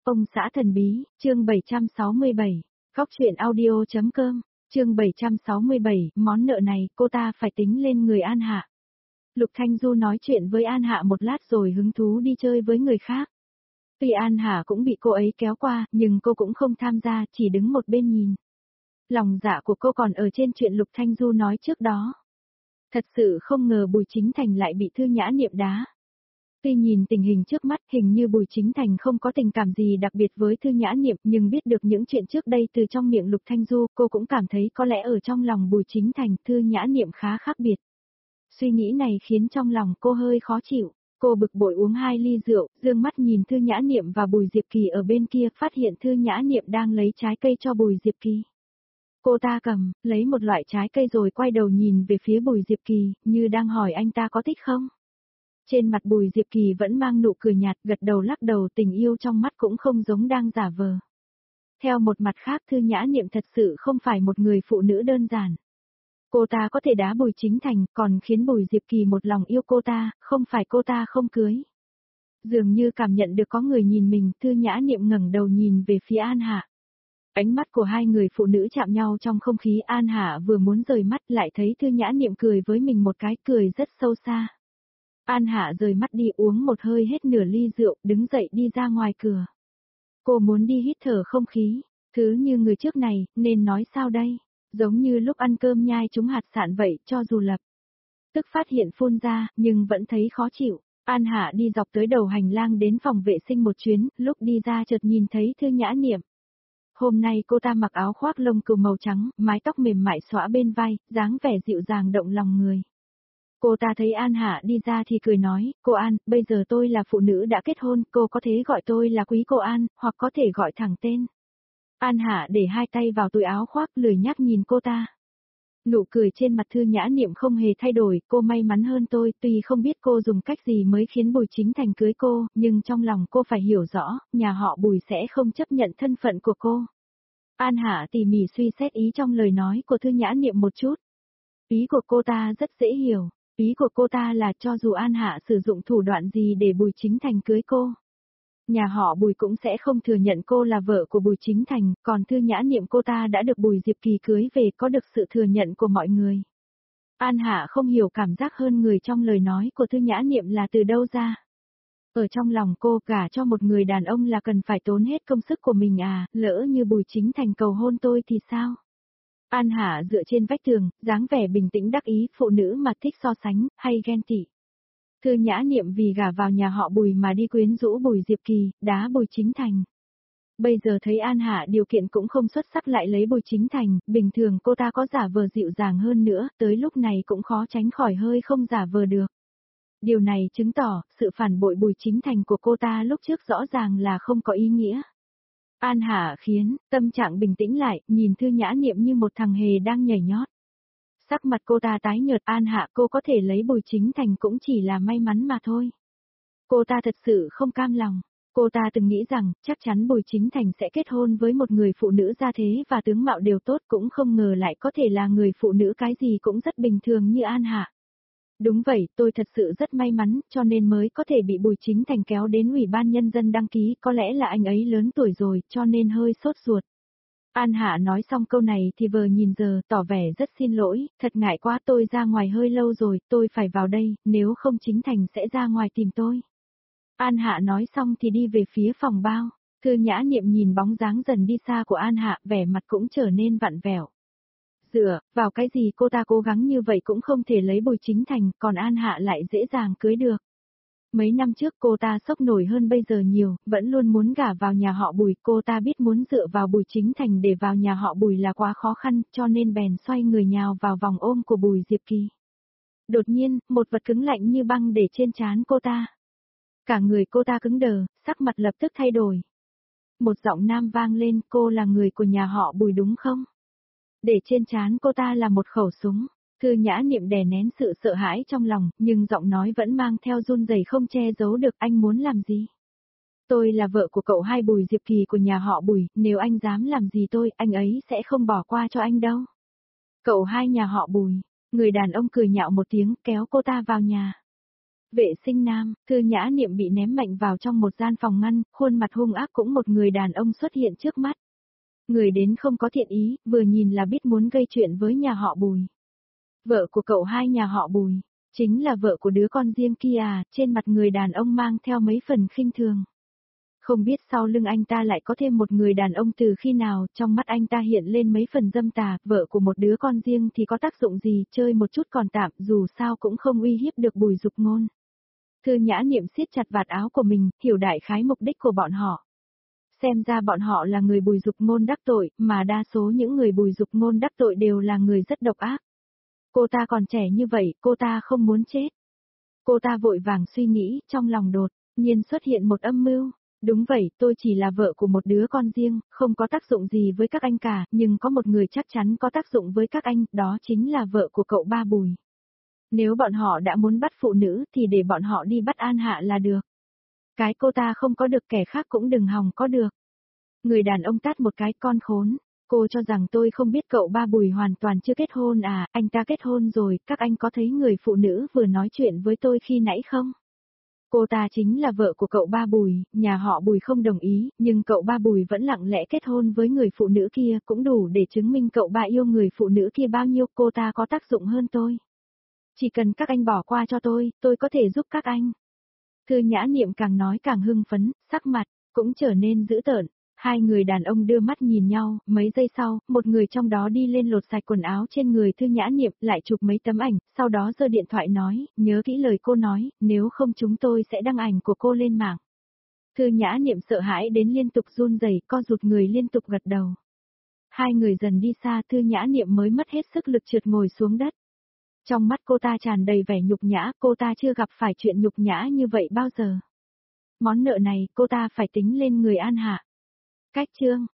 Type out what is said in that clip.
Ông xã thần bí, chương 767, Góc truyện audio.com, chương 767, món nợ này cô ta phải tính lên người An Hạ. Lục Thanh Du nói chuyện với An Hạ một lát rồi hứng thú đi chơi với người khác. Tuy An Hạ cũng bị cô ấy kéo qua, nhưng cô cũng không tham gia, chỉ đứng một bên nhìn. Lòng dạ của cô còn ở trên chuyện Lục Thanh Du nói trước đó. Thật sự không ngờ Bùi Chính Thành lại bị Thư Nhã Niệm đá. Tuy nhìn tình hình trước mắt hình như Bùi Chính Thành không có tình cảm gì đặc biệt với Thư Nhã Niệm, nhưng biết được những chuyện trước đây từ trong miệng Lục Thanh Du, cô cũng cảm thấy có lẽ ở trong lòng Bùi Chính Thành Thư Nhã Niệm khá khác biệt. Suy nghĩ này khiến trong lòng cô hơi khó chịu, cô bực bội uống 2 ly rượu, dương mắt nhìn Thư Nhã Niệm và Bùi Diệp Kỳ ở bên kia, phát hiện Thư Nhã Niệm đang lấy trái cây cho Bùi Diệp Kỳ. Cô ta cầm, lấy một loại trái cây rồi quay đầu nhìn về phía Bùi Diệp Kỳ, như đang hỏi anh ta có thích không? Trên mặt Bùi Diệp Kỳ vẫn mang nụ cười nhạt, gật đầu lắc đầu, tình yêu trong mắt cũng không giống đang giả vờ. Theo một mặt khác, Thư Nhã Niệm thật sự không phải một người phụ nữ đơn giản. Cô ta có thể đá Bùi Chính Thành, còn khiến Bùi Diệp Kỳ một lòng yêu cô ta, không phải cô ta không cưới. Dường như cảm nhận được có người nhìn mình, Thư Nhã Niệm ngẩng đầu nhìn về phía An Hạ. Ánh mắt của hai người phụ nữ chạm nhau trong không khí, An Hạ vừa muốn rời mắt lại thấy Thư Nhã Niệm cười với mình một cái, cười rất sâu xa. An Hạ rời mắt đi, uống một hơi hết nửa ly rượu, đứng dậy đi ra ngoài cửa. Cô muốn đi hít thở không khí, thứ như người trước này, nên nói sao đây? Giống như lúc ăn cơm nhai trúng hạt sạn vậy, cho dù lập tức phát hiện phun ra, nhưng vẫn thấy khó chịu. An Hạ đi dọc tới đầu hành lang đến phòng vệ sinh một chuyến, lúc đi ra chợt nhìn thấy Thư Nhã Niệm. Hôm nay cô ta mặc áo khoác lông cừu màu trắng, mái tóc mềm mại xõa bên vai, dáng vẻ dịu dàng động lòng người. Cô ta thấy An Hạ đi ra thì cười nói, cô An, bây giờ tôi là phụ nữ đã kết hôn, cô có thể gọi tôi là quý cô An, hoặc có thể gọi thẳng tên. An Hạ để hai tay vào túi áo khoác, lười nhác nhìn cô ta. Nụ cười trên mặt Thư Nhã Niệm không hề thay đổi, cô may mắn hơn tôi, tuy không biết cô dùng cách gì mới khiến Bùi Chính Thành cưới cô, nhưng trong lòng cô phải hiểu rõ, nhà họ Bùi sẽ không chấp nhận thân phận của cô. An Hạ tỉ mỉ suy xét ý trong lời nói của Thư Nhã Niệm một chút. Ý của cô ta rất dễ hiểu. Ý của cô ta là cho dù An Hạ sử dụng thủ đoạn gì để Bùi Chính Thành cưới cô, nhà họ Bùi cũng sẽ không thừa nhận cô là vợ của Bùi Chính Thành, còn Thư Nhã Niệm cô ta đã được Bùi Diệp Kỳ cưới về, có được sự thừa nhận của mọi người. An Hạ không hiểu cảm giác hơn người trong lời nói của Thư Nhã Niệm là từ đâu ra. Ở trong lòng cô, gả cho một người đàn ông là cần phải tốn hết công sức của mình à, lỡ như Bùi Chính Thành cầu hôn tôi thì sao? An Hạ dựa trên vách tường, dáng vẻ bình tĩnh đắc ý, phụ nữ mà thích so sánh, hay ghen tị. Thư Nhã Niệm vì gả vào nhà họ Bùi mà đi quyến rũ Bùi Diệp Kỳ, đá Bùi Chính Thành. Bây giờ thấy An Hạ điều kiện cũng không xuất sắc lại lấy Bùi Chính Thành, bình thường cô ta có giả vờ dịu dàng hơn nữa, tới lúc này cũng khó tránh khỏi hơi không giả vờ được. Điều này chứng tỏ, sự phản bội Bùi Chính Thành của cô ta lúc trước rõ ràng là không có ý nghĩa. An Hạ khiến tâm trạng bình tĩnh lại, nhìn Thư Nhã Niệm như một thằng hề đang nhảy nhót. Sắc mặt cô ta tái nhợt, An Hạ, cô có thể lấy Bùi Chính Thành cũng chỉ là may mắn mà thôi. Cô ta thật sự không cam lòng. Cô ta từng nghĩ rằng, chắc chắn Bùi Chính Thành sẽ kết hôn với một người phụ nữ gia thế và tướng mạo đều tốt, cũng không ngờ lại có thể là người phụ nữ cái gì cũng rất bình thường như An Hạ. Đúng vậy, tôi thật sự rất may mắn, cho nên mới có thể bị Bùi Chính Thành kéo đến Ủy ban Nhân dân đăng ký, có lẽ là anh ấy lớn tuổi rồi, cho nên hơi sốt ruột. An Hạ nói xong câu này thì vờ nhìn giờ, tỏ vẻ rất xin lỗi, thật ngại quá, tôi ra ngoài hơi lâu rồi, tôi phải vào đây, nếu không Chính Thành sẽ ra ngoài tìm tôi. An Hạ nói xong thì đi về phía phòng bao, Thư Nhã Niệm nhìn bóng dáng dần đi xa của An Hạ, vẻ mặt cũng trở nên vặn vẹo. Dựa vào cái gì cô ta cố gắng như vậy cũng không thể lấy Bùi Chính Thành, còn An Hạ lại dễ dàng cưới được. Mấy năm trước cô ta sốc nổi hơn bây giờ nhiều, vẫn luôn muốn gả vào nhà họ Bùi, cô ta biết muốn dựa vào Bùi Chính Thành để vào nhà họ Bùi là quá khó khăn, cho nên bèn xoay người nhào vào vòng ôm của Bùi Diệp Kỳ. Đột nhiên, một vật cứng lạnh như băng để trên trán cô ta. Cả người cô ta cứng đờ, sắc mặt lập tức thay đổi. Một giọng nam vang lên, cô là người của nhà họ Bùi đúng không? Để trên trán cô ta là một khẩu súng. Thư Nhã Niệm đè nén sự sợ hãi trong lòng, nhưng giọng nói vẫn mang theo run rẩy không che giấu được. Anh muốn làm gì? Tôi là vợ của cậu hai Bùi Diệp Kỳ của nhà họ Bùi, nếu anh dám làm gì tôi, anh ấy sẽ không bỏ qua cho anh đâu. Cậu hai nhà họ Bùi, người đàn ông cười nhạo một tiếng kéo cô ta vào nhà. Vệ sinh nam, Thư Nhã Niệm bị ném mạnh vào trong một gian phòng ngăn, khuôn mặt hung ác cũng một người đàn ông xuất hiện trước mắt. Người đến không có thiện ý, vừa nhìn là biết muốn gây chuyện với nhà họ Bùi. Vợ của cậu hai nhà họ Bùi, chính là vợ của đứa con riêng kia à, trên mặt người đàn ông mang theo mấy phần khinh thường. Không biết sau lưng anh ta lại có thêm một người đàn ông từ khi nào, trong mắt anh ta hiện lên mấy phần dâm tà, vợ của một đứa con riêng thì có tác dụng gì, chơi một chút còn tạm, dù sao cũng không uy hiếp được Bùi Dục Ngôn. Thư Nhã Niệm siết chặt vạt áo của mình, hiểu đại khái mục đích của bọn họ. Xem ra bọn họ là người Bùi Dục Ngôn đắc tội, mà đa số những người Bùi Dục Ngôn đắc tội đều là người rất độc ác. Cô ta còn trẻ như vậy, cô ta không muốn chết. Cô ta vội vàng suy nghĩ, trong lòng đột nhiên xuất hiện một âm mưu. Đúng vậy, tôi chỉ là vợ của một đứa con riêng, không có tác dụng gì với các anh cả, nhưng có một người chắc chắn có tác dụng với các anh, đó chính là vợ của cậu ba Bùi. Nếu bọn họ đã muốn bắt phụ nữ thì để bọn họ đi bắt An Hạ là được. Cái cô ta không có được kẻ khác cũng đừng hòng có được. Người đàn ông tát một cái, con khốn. Cô cho rằng tôi không biết cậu ba Bùi hoàn toàn chưa kết hôn à, anh ta kết hôn rồi, các anh có thấy người phụ nữ vừa nói chuyện với tôi khi nãy không? Cô ta chính là vợ của cậu ba Bùi, nhà họ Bùi không đồng ý, nhưng cậu ba Bùi vẫn lặng lẽ kết hôn với người phụ nữ kia, cũng đủ để chứng minh cậu ba yêu người phụ nữ kia bao nhiêu, cô ta có tác dụng hơn tôi. Chỉ cần các anh bỏ qua cho tôi có thể giúp các anh. Thư Nhã Niệm càng nói càng hưng phấn, sắc mặt cũng trở nên dữ tợn. Hai người đàn ông đưa mắt nhìn nhau, mấy giây sau, một người trong đó đi lên lột sạch quần áo trên người Thư Nhã Niệm, lại chụp mấy tấm ảnh, sau đó giơ điện thoại nói, nhớ kỹ lời cô nói, nếu không chúng tôi sẽ đăng ảnh của cô lên mạng. Thư Nhã Niệm sợ hãi đến liên tục run rẩy, co rụt người liên tục gật đầu. Hai người dần đi xa, Thư Nhã Niệm mới mất hết sức lực trượt ngồi xuống đất. Trong mắt cô ta tràn đầy vẻ nhục nhã, cô ta chưa gặp phải chuyện nhục nhã như vậy bao giờ. Món nợ này, cô ta phải tính lên người An Hạ. Cách chương